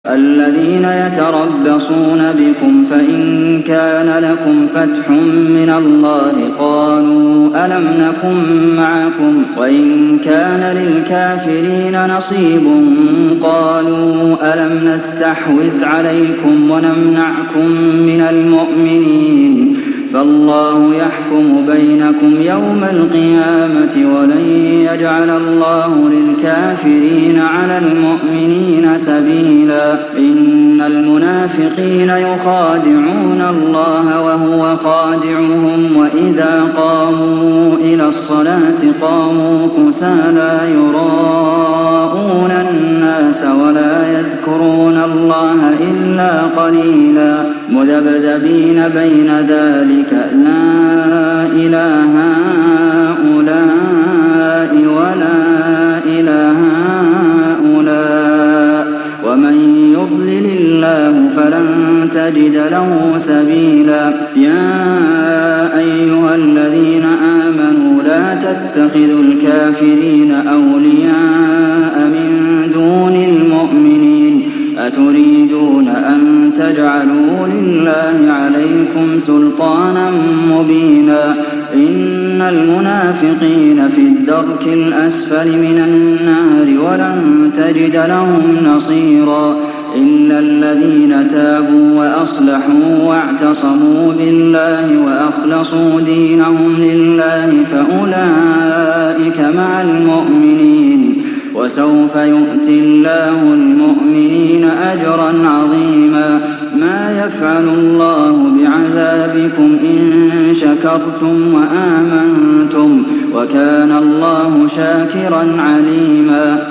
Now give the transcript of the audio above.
الذين يتربصون بكم فإن كان لكم فتح من الله قالوا ألم نكن معكم وإن كان للكافرين نصيب قالوا ألم نستحوذ عليكم ونمنعكم من المؤمنين فالله يحكم بينكم يوم القيامة ولن يجعل الله للكافرين على المؤمنين سبيلا إن المنافقين يخادعون الله وهو خادعهم وإذا قاموا إلى الصلاة قاموا كسالى يراءون الناس ولا يذكرون الله إلا قليلا مذبذبين بين ذلك لا إله هؤلاء ولا إله هؤلاء ومن يضلل الله فلن تجد له سبيلا يا أيها الذين آمنوا لا تتخذوا الكافرين أولياء من دون المؤمنين أتريدون أن تجعلوا لله عليكم سلطانا مبينا إن المنافقين في الدرك الأسفل من النار ولن تجد لهم نصيرا إلا الذين تابوا وأصلحوا واعتصموا بالله وأخلصوا دينهم لله فأولئك مع المؤمنين وسوف يؤتي الله المؤمنين أجرا عظيما ما يفعل الله بعذابكم إن شكرتم وآمنتم وكان الله شاكرا عليما